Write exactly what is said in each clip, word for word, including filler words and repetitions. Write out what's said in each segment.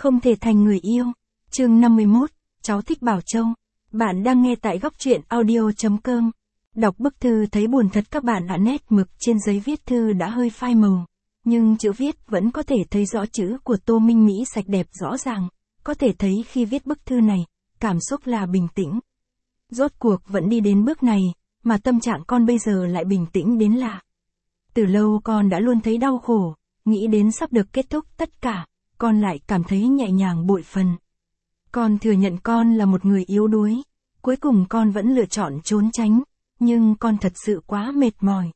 Không thể thành người yêu. Chương năm mươi mốt, cháu thích Bảo Châu. Bạn đang nghe tại góc truyện audio chấm com. Đọc bức thư thấy buồn thật các bạn ạ, nét mực trên giấy viết thư đã hơi phai màu. Nhưng chữ viết vẫn có thể thấy rõ, chữ của Tô Minh Mỹ sạch đẹp rõ ràng. Có thể thấy khi viết bức thư này, cảm xúc là bình tĩnh. Rốt cuộc vẫn đi đến bước này, mà tâm trạng con bây giờ lại bình tĩnh đến lạ. Từ lâu con đã luôn thấy đau khổ, nghĩ đến sắp được kết thúc tất cả, con lại cảm thấy nhẹ nhàng bội phần. Con thừa nhận con là một người yếu đuối, cuối cùng con vẫn lựa chọn trốn tránh, nhưng con thật sự quá mệt mỏi.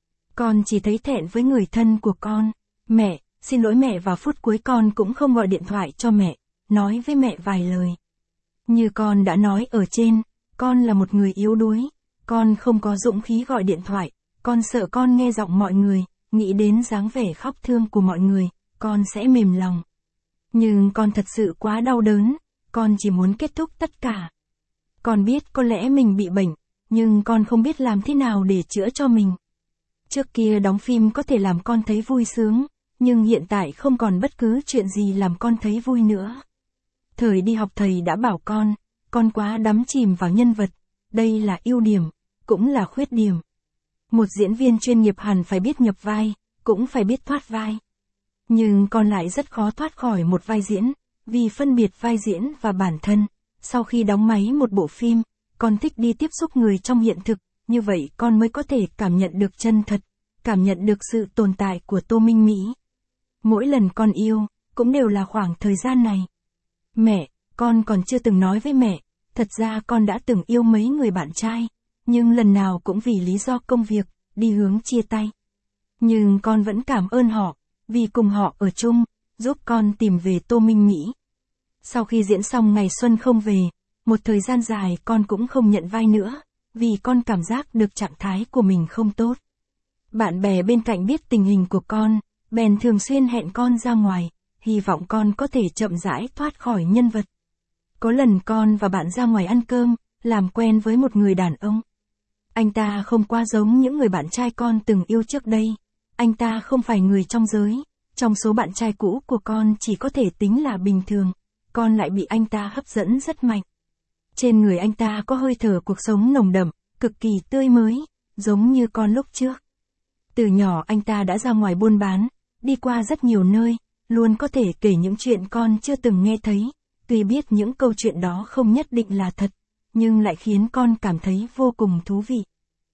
Con chỉ thấy thẹn với người thân của con. Mẹ, xin lỗi mẹ, vào phút cuối con cũng không gọi điện thoại cho mẹ, nói với mẹ vài lời. Như con đã nói ở trên, con là một người yếu đuối, con không có dũng khí gọi điện thoại, con sợ con nghe giọng mọi người, nghĩ đến dáng vẻ khóc thương của mọi người, con sẽ mềm lòng. Nhưng con thật sự quá đau đớn, con chỉ muốn kết thúc tất cả. Con biết có lẽ mình bị bệnh, nhưng con không biết làm thế nào để chữa cho mình. Trước kia đóng phim có thể làm con thấy vui sướng, nhưng hiện tại không còn bất cứ chuyện gì làm con thấy vui nữa. Thời đi học thầy đã bảo con, con quá đắm chìm vào nhân vật, đây là ưu điểm, cũng là khuyết điểm. Một diễn viên chuyên nghiệp hẳn phải biết nhập vai, cũng phải biết thoát vai. Nhưng con lại rất khó thoát khỏi một vai diễn, vì phân biệt vai diễn và bản thân. Sau khi đóng máy một bộ phim, con thích đi tiếp xúc người trong hiện thực, như vậy con mới có thể cảm nhận được chân thật, cảm nhận được sự tồn tại của Tô Minh Mỹ. Mỗi lần con yêu, cũng đều là khoảng thời gian này. Mẹ, con còn chưa từng nói với mẹ, thật ra con đã từng yêu mấy người bạn trai, nhưng lần nào cũng vì lý do công việc, đi hướng chia tay. Nhưng con vẫn cảm ơn họ, vì cùng họ ở chung, giúp con tìm về Tô Minh Mỹ. Sau khi diễn xong Ngày Xuân Không Về, một thời gian dài con cũng không nhận vai nữa, vì con cảm giác được trạng thái của mình không tốt. Bạn bè bên cạnh biết tình hình của con, bèn thường xuyên hẹn con ra ngoài, hy vọng con có thể chậm rãi thoát khỏi nhân vật. Có lần con và bạn ra ngoài ăn cơm, làm quen với một người đàn ông. Anh ta không quá giống những người bạn trai con từng yêu trước đây. Anh ta không phải người trong giới, trong số bạn trai cũ của con chỉ có thể tính là bình thường, con lại bị anh ta hấp dẫn rất mạnh. Trên người anh ta có hơi thở cuộc sống nồng đậm, cực kỳ tươi mới, giống như con lúc trước. Từ nhỏ anh ta đã ra ngoài buôn bán, đi qua rất nhiều nơi, luôn có thể kể những chuyện con chưa từng nghe thấy. Tuy biết những câu chuyện đó không nhất định là thật, nhưng lại khiến con cảm thấy vô cùng thú vị.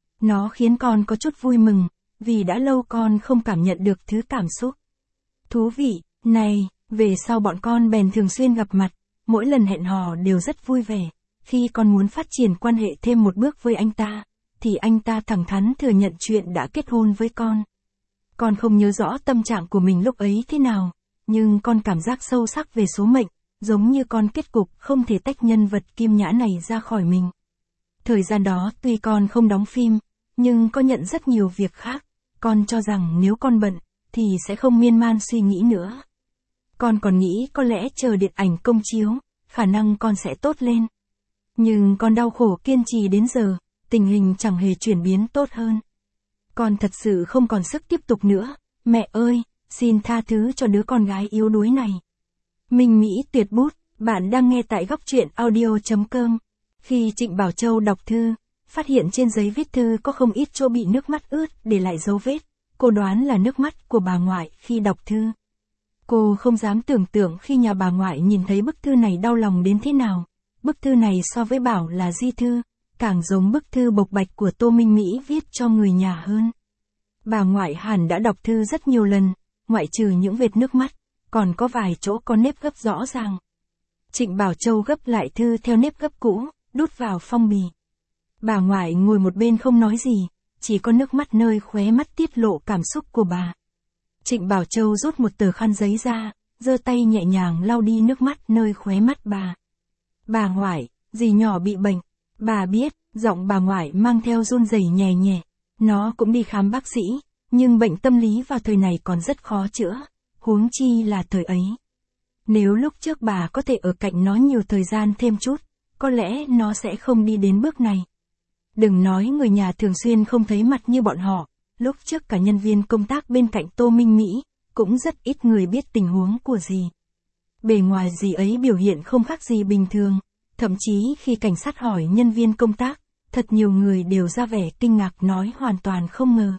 Nó khiến con có chút vui mừng, vì đã lâu con không cảm nhận được thứ cảm xúc thú vị này. Về sau bọn con bèn thường xuyên gặp mặt, mỗi lần hẹn hò đều rất vui vẻ. Khi con muốn phát triển quan hệ thêm một bước với anh ta, thì anh ta thẳng thắn thừa nhận chuyện đã kết hôn với con. Con không nhớ rõ tâm trạng của mình lúc ấy thế nào, nhưng con cảm giác sâu sắc về số mệnh, giống như con kết cục không thể tách nhân vật Kim Nhã này ra khỏi mình. Thời gian đó tuy con không đóng phim, nhưng con nhận rất nhiều việc khác. Con cho rằng nếu con bận, thì sẽ không miên man suy nghĩ nữa. Con còn nghĩ có lẽ chờ điện ảnh công chiếu, khả năng con sẽ tốt lên. Nhưng con đau khổ kiên trì đến giờ, tình hình chẳng hề chuyển biến tốt hơn. Con thật sự không còn sức tiếp tục nữa. Mẹ ơi, xin tha thứ cho đứa con gái yếu đuối này. Minh Mỹ tuyệt bút, bạn đang nghe tại góc truyện audio chấm com. Khi Trịnh Bảo Châu đọc thư, phát hiện trên giấy viết thư có không ít chỗ bị nước mắt ướt để lại dấu vết. Cô đoán là nước mắt của bà ngoại khi đọc thư. Cô không dám tưởng tượng khi nhà bà ngoại nhìn thấy bức thư này đau lòng đến thế nào. Bức thư này so với bảo là di thư, càng giống bức thư bộc bạch của Tô Minh Mỹ viết cho người nhà hơn. Bà ngoại hẳn đã đọc thư rất nhiều lần, ngoại trừ những vệt nước mắt, còn có vài chỗ có nếp gấp rõ ràng. Trịnh Bảo Châu gấp lại thư theo nếp gấp cũ, đút vào phong bì. Bà ngoại ngồi một bên không nói gì, chỉ có nước mắt nơi khóe mắt tiết lộ cảm xúc của bà. Trịnh Bảo Châu rút một tờ khăn giấy ra, giơ tay nhẹ nhàng lau đi nước mắt nơi khóe mắt bà. Bà ngoại, dì nhỏ bị bệnh. Bà biết, giọng bà ngoại mang theo run rẩy nhẹ nhẹ. Nó cũng đi khám bác sĩ, nhưng bệnh tâm lý vào thời này còn rất khó chữa, huống chi là thời ấy. Nếu lúc trước bà có thể ở cạnh nó nhiều thời gian thêm chút, có lẽ nó sẽ không đi đến bước này. Đừng nói người nhà thường xuyên không thấy mặt như bọn họ, lúc trước cả nhân viên công tác bên cạnh Tô Minh Mỹ, cũng rất ít người biết tình huống của dì. Bề ngoài dì ấy biểu hiện không khác gì bình thường, thậm chí khi cảnh sát hỏi nhân viên công tác, thật nhiều người đều ra vẻ kinh ngạc nói hoàn toàn không ngờ.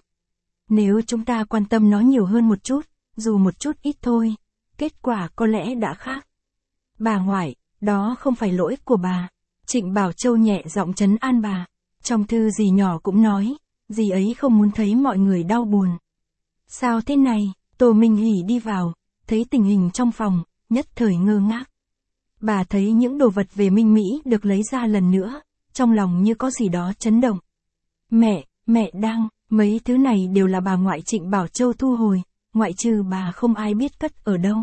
Nếu chúng ta quan tâm nó nhiều hơn một chút, dù một chút ít thôi, kết quả có lẽ đã khác. Bà ngoại, đó không phải lỗi của bà. Trịnh Bảo Châu nhẹ giọng trấn an bà. Trong thư dì nhỏ cũng nói, dì ấy không muốn thấy mọi người đau buồn. Sao thế này? Tô Minh Hỷ đi vào, thấy tình hình trong phòng, nhất thời ngơ ngác. Bà thấy những đồ vật về Minh Mỹ được lấy ra lần nữa, trong lòng như có gì đó chấn động. Mẹ, mẹ đang, mấy thứ này đều là bà ngoại Trịnh Bảo Châu thu hồi, ngoại trừ bà không ai biết cất ở đâu.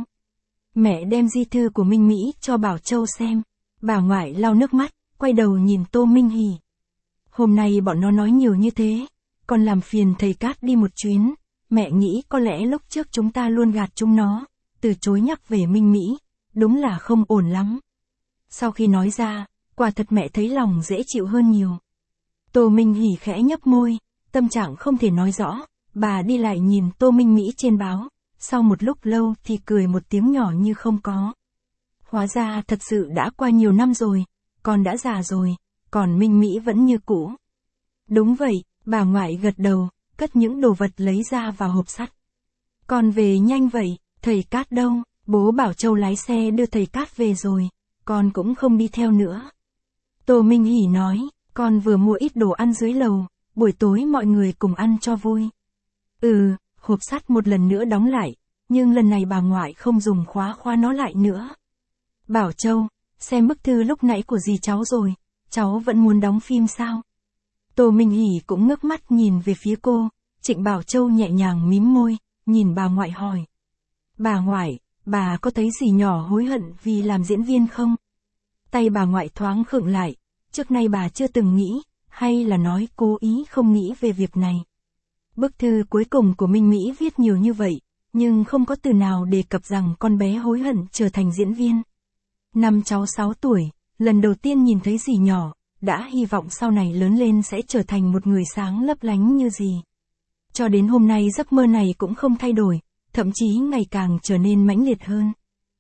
Mẹ đem di thư của Minh Mỹ cho Bảo Châu xem. Bà ngoại lau nước mắt, quay đầu nhìn Tô Minh Hỷ. Hôm nay bọn nó nói nhiều như thế, còn làm phiền thầy Cát đi một chuyến. Mẹ nghĩ có lẽ lúc trước chúng ta luôn gạt chúng nó, từ chối nhắc về Minh Mỹ, đúng là không ổn lắm. Sau khi nói ra, quả thật mẹ thấy lòng dễ chịu hơn nhiều. Tô Minh Hỷ khẽ nhấp môi, tâm trạng không thể nói rõ, bà đi lại nhìn Tô Minh Mỹ trên báo, sau một lúc lâu thì cười một tiếng nhỏ như không có. Hóa ra thật sự đã qua nhiều năm rồi, con đã già rồi, còn Minh Mỹ vẫn như cũ. Đúng vậy, bà ngoại gật đầu, cất những đồ vật lấy ra vào hộp sắt. Con về nhanh vậy, thầy Cát đâu? Bố bảo Châu lái xe đưa thầy Cát về rồi, con cũng không đi theo nữa. Tô Minh Hỷ nói, con vừa mua ít đồ ăn dưới lầu, buổi tối mọi người cùng ăn cho vui. Ừ, hộp sắt một lần nữa đóng lại, nhưng lần này bà ngoại không dùng khóa khóa nó lại nữa. Bảo Châu, xem bức thư lúc nãy của dì cháu rồi, cháu vẫn muốn đóng phim sao? Tô Minh Hỷ cũng ngước mắt nhìn về phía cô, Trịnh Bảo Châu nhẹ nhàng mím môi, nhìn bà ngoại hỏi. Bà ngoại, bà có thấy dì nhỏ hối hận vì làm diễn viên không? Tay bà ngoại thoáng khựng lại, trước nay bà chưa từng nghĩ, hay là nói cố ý không nghĩ về việc này. Bức thư cuối cùng của Minh Mỹ viết nhiều như vậy, nhưng không có từ nào đề cập rằng con bé hối hận trở thành diễn viên. Năm cháu sáu tuổi, lần đầu tiên nhìn thấy dì nhỏ, đã hy vọng sau này lớn lên sẽ trở thành một người sáng lấp lánh như dì. Cho đến hôm nay giấc mơ này cũng không thay đổi, thậm chí ngày càng trở nên mãnh liệt hơn.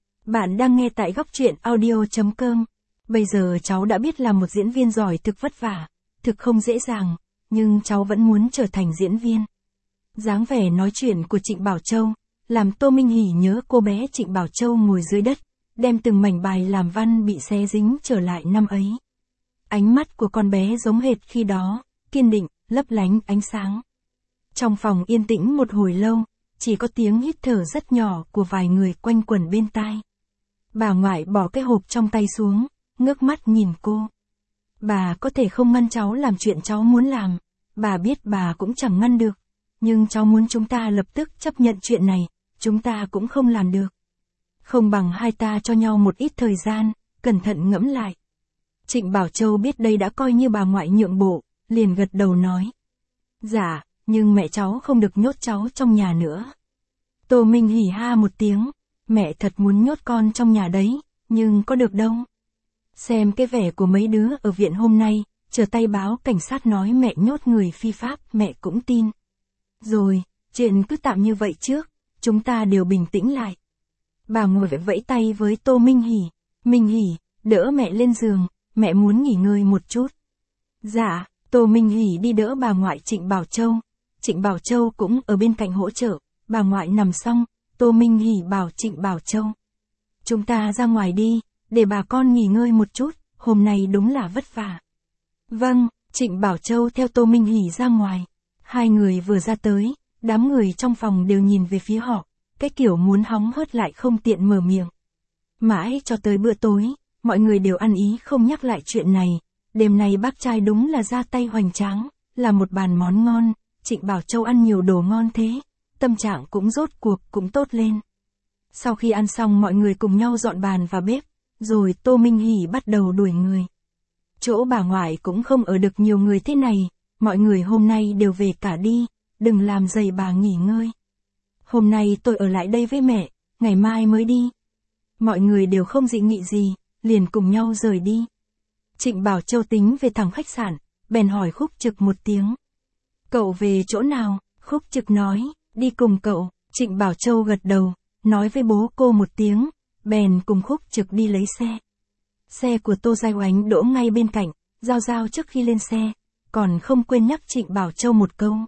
Bạn đang nghe tại góc truyện audio chấm com. Bây giờ cháu đã biết là một diễn viên giỏi thực vất vả, thực không dễ dàng, nhưng cháu vẫn muốn trở thành diễn viên. Dáng vẻ nói chuyện của Trịnh Bảo Châu, làm Tô Minh Hỷ nhớ cô bé Trịnh Bảo Châu ngồi dưới đất, đem từng mảnh bài làm văn bị xé dính trở lại năm ấy. Ánh mắt của con bé giống hệt khi đó, kiên định, lấp lánh ánh sáng. Trong phòng yên tĩnh một hồi lâu, chỉ có tiếng hít thở rất nhỏ của vài người quanh quẩn bên tai. Bà ngoại bỏ cái hộp trong tay xuống, ngước mắt nhìn cô. Bà có thể không ngăn cháu làm chuyện cháu muốn làm, bà biết bà cũng chẳng ngăn được, nhưng cháu muốn chúng ta lập tức chấp nhận chuyện này, chúng ta cũng không làm được. Không bằng hai ta cho nhau một ít thời gian, cẩn thận ngẫm lại. Trịnh Bảo Châu biết đây đã coi như bà ngoại nhượng bộ, liền gật đầu nói. Dạ, nhưng mẹ cháu không được nhốt cháu trong nhà nữa. Tô Minh hỉ ha một tiếng, mẹ thật muốn nhốt con trong nhà đấy, nhưng có được đâu. Xem cái vẻ của mấy đứa ở viện hôm nay, chờ tay báo cảnh sát nói mẹ nhốt người phi pháp, mẹ cũng tin. Rồi, chuyện cứ tạm như vậy trước, chúng ta đều bình tĩnh lại. Bà ngồi vẫy vẫy tay với Tô Minh Hỷ. Minh Hỷ, đỡ mẹ lên giường, mẹ muốn nghỉ ngơi một chút. Dạ, Tô Minh Hỷ đi đỡ bà ngoại Trịnh Bảo Châu. Trịnh Bảo Châu cũng ở bên cạnh hỗ trợ, bà ngoại nằm xong, Tô Minh Hỷ bảo Trịnh Bảo Châu. Chúng ta ra ngoài đi, để bà con nghỉ ngơi một chút, hôm nay đúng là vất vả. Vâng, Trịnh Bảo Châu theo Tô Minh Hỷ ra ngoài. Hai người vừa ra tới, đám người trong phòng đều nhìn về phía họ, cái kiểu muốn hóng hớt lại không tiện mở miệng. Mãi cho tới bữa tối, mọi người đều ăn ý không nhắc lại chuyện này. Đêm nay bác trai đúng là ra tay hoành tráng, là một bàn món ngon. Trịnh Bảo Châu ăn nhiều đồ ngon thế, tâm trạng cũng rốt cuộc cũng tốt lên. Sau khi ăn xong mọi người cùng nhau dọn bàn và bếp, rồi Tô Minh Hỷ bắt đầu đuổi người. Chỗ bà ngoại cũng không ở được nhiều người thế này, mọi người hôm nay đều về cả đi, đừng làm dày bà nghỉ ngơi. Hôm nay tôi ở lại đây với mẹ, ngày mai mới đi. Mọi người đều không dị nghị gì, liền cùng nhau rời đi. Trịnh Bảo Châu tính về thẳng khách sạn, bèn hỏi Khúc Trực một tiếng. Cậu về chỗ nào? Khúc Trực nói, đi cùng cậu. Trịnh Bảo Châu gật đầu, nói với bố cô một tiếng, bèn cùng Khúc Trực đi lấy xe. Xe của Tô Giai Oánh đỗ ngay bên cạnh, Giao Giao trước khi lên xe, còn không quên nhắc Trịnh Bảo Châu một câu.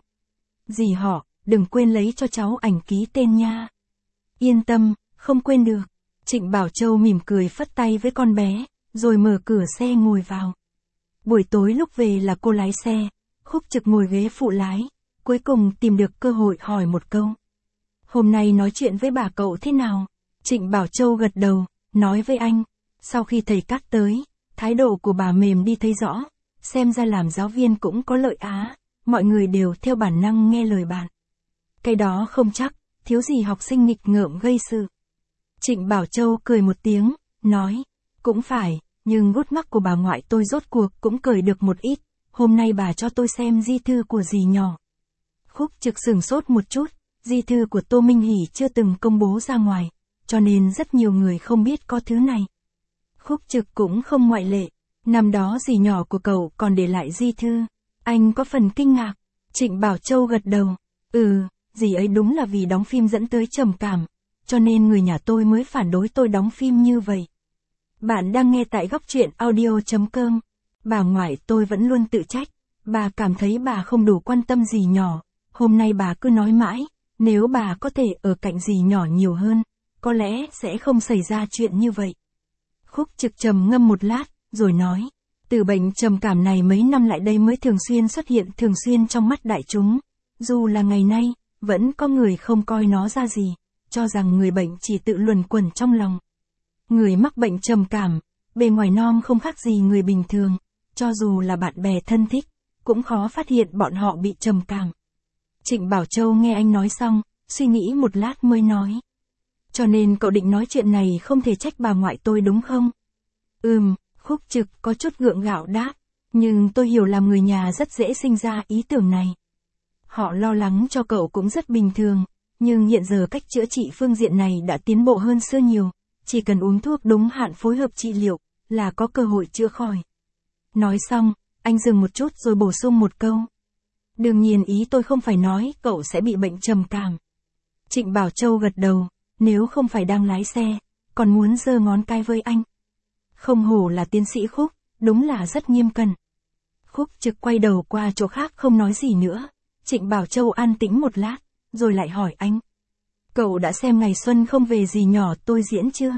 Dì họ, đừng quên lấy cho cháu ảnh ký tên nha. Yên tâm, không quên được. Trịnh Bảo Châu mỉm cười phất tay với con bé, rồi mở cửa xe ngồi vào. Buổi tối lúc về là cô lái xe, Khúc Trực ngồi ghế phụ lái, cuối cùng tìm được cơ hội hỏi một câu. Hôm nay nói chuyện với bà cậu thế nào? Trịnh Bảo Châu gật đầu, nói với anh. Sau khi thầy Cát tới, thái độ của bà mềm đi thấy rõ, xem ra làm giáo viên cũng có lợi á, mọi người đều theo bản năng nghe lời bạn. Cái đó không chắc, thiếu gì học sinh nghịch ngợm gây sự. Trịnh Bảo Châu cười một tiếng, nói, cũng phải, nhưng gút mắc của bà ngoại tôi rốt cuộc cũng cười được một ít, hôm nay bà cho tôi xem di thư của dì nhỏ. Khúc Trực sửng sốt một chút, di thư của Tô Minh Hỷ chưa từng công bố ra ngoài, cho nên rất nhiều người không biết có thứ này. Khúc Trực cũng không ngoại lệ, năm đó dì nhỏ của cậu còn để lại di thư, anh có phần kinh ngạc. Trịnh Bảo Châu gật đầu, ừ, dì ấy đúng là vì đóng phim dẫn tới trầm cảm, cho nên người nhà tôi mới phản đối tôi đóng phim như vậy. Bạn đang nghe tại góc truyện audio chấm com. Bà ngoại tôi vẫn luôn tự trách, bà cảm thấy bà không đủ quan tâm dì nhỏ, hôm nay bà cứ nói mãi, nếu bà có thể ở cạnh dì nhỏ nhiều hơn, có lẽ sẽ không xảy ra chuyện như vậy. Khúc Trực trầm ngâm một lát, rồi nói, từ bệnh trầm cảm này mấy năm lại đây mới thường xuyên xuất hiện thường xuyên trong mắt đại chúng, dù là ngày nay, vẫn có người không coi nó ra gì, cho rằng người bệnh chỉ tự luẩn quẩn trong lòng. Người mắc bệnh trầm cảm, bề ngoài non không khác gì người bình thường, cho dù là bạn bè thân thích, cũng khó phát hiện bọn họ bị trầm cảm. Trịnh Bảo Châu nghe anh nói xong, suy nghĩ một lát mới nói. Cho nên cậu định nói chuyện này không thể trách bà ngoại tôi đúng không? Ừm, Khúc Trực có chút gượng gạo đáp, nhưng tôi hiểu làm người nhà rất dễ sinh ra ý tưởng này. Họ lo lắng cho cậu cũng rất bình thường, nhưng hiện giờ cách chữa trị phương diện này đã tiến bộ hơn xưa nhiều, chỉ cần uống thuốc đúng hạn phối hợp trị liệu, là có cơ hội chữa khỏi. Nói xong, anh dừng một chút rồi bổ sung một câu. Đương nhiên ý tôi không phải nói cậu sẽ bị bệnh trầm cảm. Trịnh Bảo Châu gật đầu, nếu không phải đang lái xe, còn muốn giơ ngón cái với anh. Không hổ là tiến sĩ Khúc, đúng là rất nghiêm cẩn. Khúc Trực quay đầu qua chỗ khác không nói gì nữa. Trịnh Bảo Châu an tĩnh một lát, rồi lại hỏi anh. Cậu đã xem Ngày Xuân Không Về Dì Nhỏ tôi diễn chưa?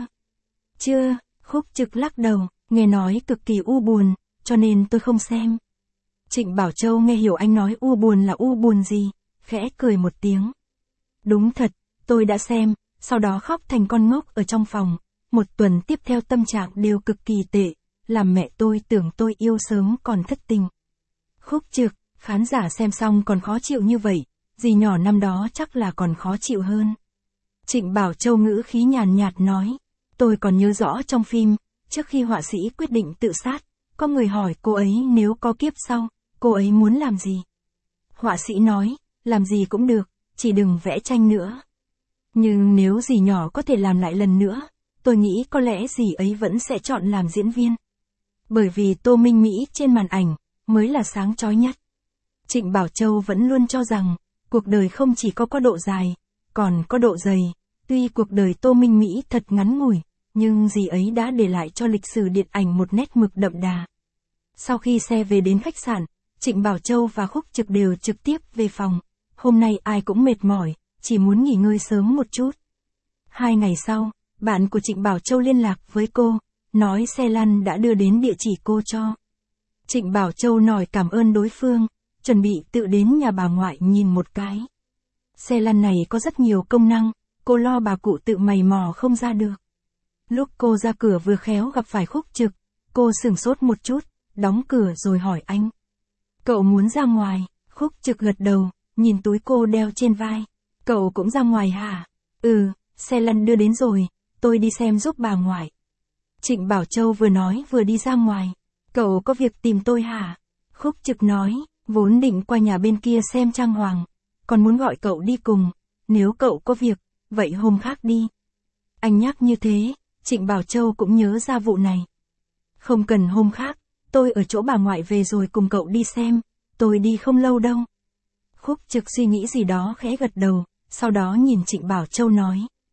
Chưa, Khúc Trực lắc đầu, nghe nói cực kỳ u buồn, cho nên tôi không xem. Trịnh Bảo Châu nghe hiểu anh nói u buồn là u buồn gì, khẽ cười một tiếng. Đúng thật, tôi đã xem, sau đó khóc thành con ngốc ở trong phòng, một tuần tiếp theo tâm trạng đều cực kỳ tệ, làm mẹ tôi tưởng tôi yêu sớm còn thất tình. Khúc Trực, khán giả xem xong còn khó chịu như vậy, dì nhỏ năm đó chắc là còn khó chịu hơn. Trịnh Bảo Châu ngữ khí nhàn nhạt nói, tôi còn nhớ rõ trong phim, trước khi họa sĩ quyết định tự sát, có người hỏi cô ấy nếu có kiếp sau, cô ấy muốn làm gì? Họa sĩ nói, làm gì cũng được, chỉ đừng vẽ tranh nữa. Nhưng nếu dì nhỏ có thể làm lại lần nữa, tôi nghĩ có lẽ dì ấy vẫn sẽ chọn làm diễn viên. Bởi vì Tô Minh Mỹ trên màn ảnh, mới là sáng chói nhất. Trịnh Bảo Châu vẫn luôn cho rằng, cuộc đời không chỉ có có độ dài, còn có độ dày. Tuy cuộc đời Tô Minh Mỹ thật ngắn ngủi, nhưng dì ấy đã để lại cho lịch sử điện ảnh một nét mực đậm đà. Sau khi xe về đến khách sạn, Trịnh Bảo Châu và Khúc Trực đều trực tiếp về phòng. Hôm nay ai cũng mệt mỏi, chỉ muốn nghỉ ngơi sớm một chút. Hai ngày sau, bạn của Trịnh Bảo Châu liên lạc với cô, nói xe lăn đã đưa đến địa chỉ cô cho. Trịnh Bảo Châu nói cảm ơn đối phương, chuẩn bị tự đến nhà bà ngoại nhìn một cái. Xe lăn này có rất nhiều công năng, cô lo bà cụ tự mày mò không ra được. Lúc cô ra cửa vừa khéo gặp phải Khúc Trực, cô sửng sốt một chút, đóng cửa rồi hỏi anh. Cậu muốn ra ngoài? Khúc Trực gật đầu, nhìn túi cô đeo trên vai. Cậu cũng ra ngoài hả? Ừ, xe lăn đưa đến rồi, tôi đi xem giúp bà ngoại. Trịnh Bảo Châu vừa nói vừa đi ra ngoài. Cậu có việc tìm tôi hả? Khúc Trực nói, vốn định qua nhà bên kia xem trang hoàng, còn muốn gọi cậu đi cùng, nếu cậu có việc, vậy hôm khác đi. Anh nhắc như thế, Trịnh Bảo Châu cũng nhớ ra vụ này. Không cần hôm khác, tôi ở chỗ bà ngoại về rồi cùng cậu đi xem, tôi đi không lâu đâu. Khúc Trực suy nghĩ gì đó khẽ gật đầu, sau đó nhìn Trịnh Bảo Châu nói.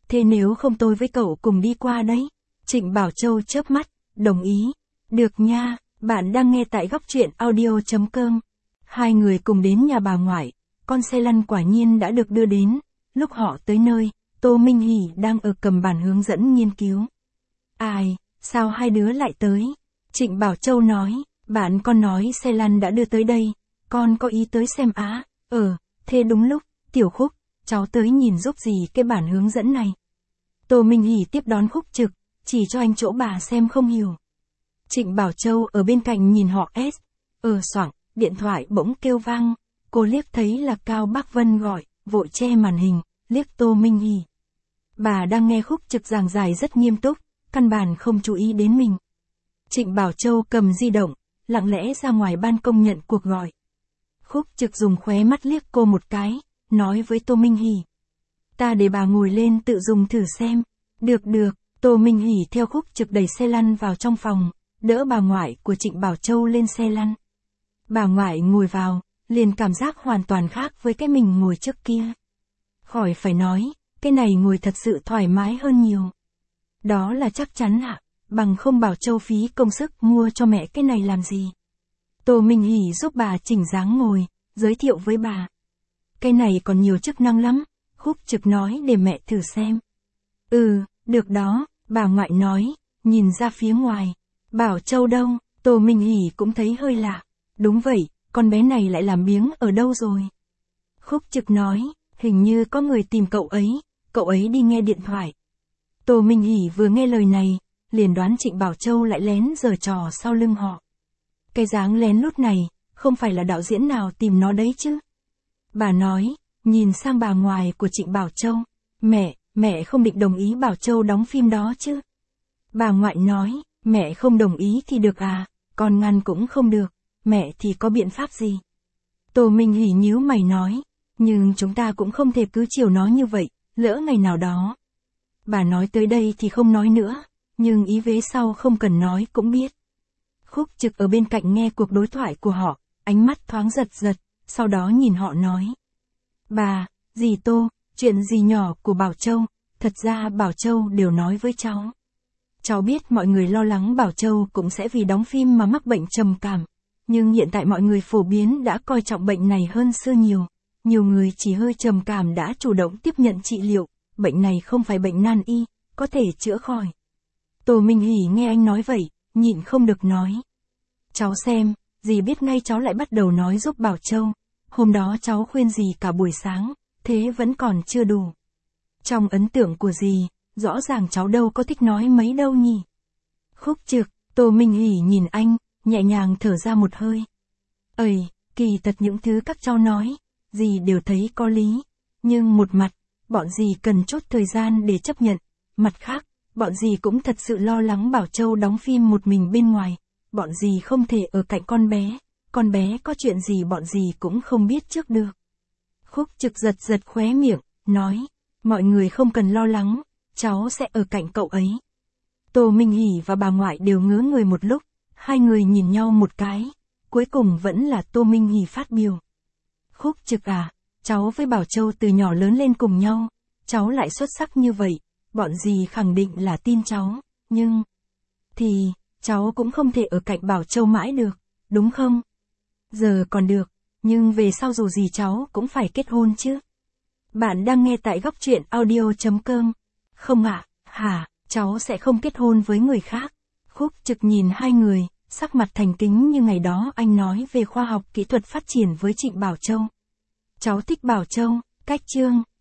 thế nếu không tôi với cậu cùng đi qua đấy. Trịnh Bảo Châu chớp mắt, đồng ý. Được nha, bạn đang nghe tại góc truyện audio.com. Hai người cùng đến nhà bà ngoại, con xe lăn quả nhiên đã được đưa đến. Lúc họ tới nơi, Tô Minh Hỷ đang ở cầm bản hướng dẫn nghiên cứu. Ai, sao hai đứa lại tới? Trịnh Bảo Châu nói, bạn con nói xe lăn đã đưa tới đây, con có ý tới xem á. Ờ, thế đúng lúc, Tiểu Khúc, cháu tới nhìn giúp gì cái bản hướng dẫn này. Tô Minh Hỷ tiếp đón Khúc Trực, chỉ cho anh chỗ bà xem không hiểu. Trịnh Bảo Châu ở bên cạnh nhìn họ S. Ờ xoảng, điện thoại bỗng kêu vang, cô liếc thấy là Cao Bác Vân gọi, vội che màn hình, liếc Tô Minh Hỷ. Bà đang nghe Khúc Trực giảng giải rất nghiêm túc, căn bản không chú ý đến mình. Trịnh Bảo Châu cầm di động, lặng lẽ ra ngoài ban công nhận cuộc gọi. Khúc Trực dùng khóe mắt liếc cô một cái, nói với Tô Minh Hỷ. Ta để bà ngồi lên tự dùng thử xem. Được được, Tô Minh Hỷ theo Khúc Trực đẩy xe lăn vào trong phòng, đỡ bà ngoại của Trịnh Bảo Châu lên xe lăn. Bà ngoại ngồi vào, liền cảm giác hoàn toàn khác với cái mình ngồi trước kia. Khỏi phải nói, cái này ngồi thật sự thoải mái hơn nhiều. Đó là chắc chắn ạ, bằng không Bảo Châu phí công sức mua cho mẹ cái này làm gì. Tô Minh Hỷ giúp bà chỉnh dáng ngồi, giới thiệu với bà. Cái này còn nhiều chức năng lắm, Khúc Trực nói để mẹ thử xem. Ừ, được đó, bà ngoại nói, nhìn ra phía ngoài. Bảo Châu đâu? Tô Minh Hỷ cũng thấy hơi lạ. Đúng vậy, con bé này lại làm biếng ở đâu rồi? Khúc Trực nói, hình như có người tìm cậu ấy, cậu ấy đi nghe điện thoại. Tô Minh Hỷ vừa nghe lời này, liền đoán Trịnh Bảo Châu lại lén giở trò sau lưng họ. Cái dáng lén lút này, không phải là đạo diễn nào tìm nó đấy chứ? Bà nói, nhìn sang bà ngoại của Trịnh Bảo Châu. Mẹ, mẹ không định đồng ý Bảo Châu đóng phim đó chứ? Bà ngoại nói, mẹ không đồng ý thì được à, con ngăn cũng không được, mẹ thì có biện pháp gì? Tô Minh Hỷ nhíu mày nói, nhưng chúng ta cũng không thể cứ chiều nó như vậy, lỡ ngày nào đó. Bà nói tới đây thì không nói nữa, nhưng ý vế sau không cần nói cũng biết. Khúc Trực ở bên cạnh nghe cuộc đối thoại của họ, ánh mắt thoáng giật giật, sau đó nhìn họ nói. Bà, dì Tô, chuyện gì nhỏ của Bảo Châu, thật ra Bảo Châu đều nói với cháu. Cháu biết mọi người lo lắng Bảo Châu cũng sẽ vì đóng phim mà mắc bệnh trầm cảm, nhưng hiện tại mọi người phổ biến đã coi trọng bệnh này hơn xưa nhiều. Nhiều người chỉ hơi trầm cảm đã chủ động tiếp nhận trị liệu, bệnh này không phải bệnh nan y, có thể chữa khỏi. Tô Minh Hỷ nghe anh nói vậy, nhịn không được nói. Cháu xem, dì biết ngay cháu lại bắt đầu nói giúp Bảo Châu. Hôm đó cháu khuyên dì cả buổi sáng, thế vẫn còn chưa đủ. Trong ấn tượng của dì, rõ ràng cháu đâu có thích nói mấy đâu nhỉ. Khúc Trực, Tô Minh Hỷ nhìn anh, nhẹ nhàng thở ra một hơi. Ây, kỳ thật những thứ các cháu nói, dì đều thấy có lý. Nhưng một mặt, bọn dì cần chút thời gian để chấp nhận. Mặt khác, bọn dì cũng thật sự lo lắng Bảo Châu đóng phim một mình bên ngoài. Bọn dì không thể ở cạnh con bé. Con bé có chuyện gì bọn dì cũng không biết trước được. Khúc Trực giật giật khóe miệng, nói, mọi người không cần lo lắng, cháu sẽ ở cạnh cậu ấy. Tô Minh Hỷ và bà ngoại đều ngớ người một lúc, hai người nhìn nhau một cái, cuối cùng vẫn là Tô Minh Hỷ phát biểu. Khúc Trực à, cháu với Bảo Châu từ nhỏ lớn lên cùng nhau, cháu lại xuất sắc như vậy, bọn dì khẳng định là tin cháu, nhưng... Thì, cháu cũng không thể ở cạnh Bảo Châu mãi được, đúng không? Giờ còn được, nhưng về sau dù gì cháu cũng phải kết hôn chứ. Bạn đang nghe tại góc truyện audio.com. Không ạ, à, hả, cháu sẽ không kết hôn với người khác. Khúc Trực nhìn hai người, sắc mặt thành kính như ngày đó anh nói về khoa học kỹ thuật phát triển với Trịnh Bảo Châu. Cháu thích Bảo Châu, cách chương,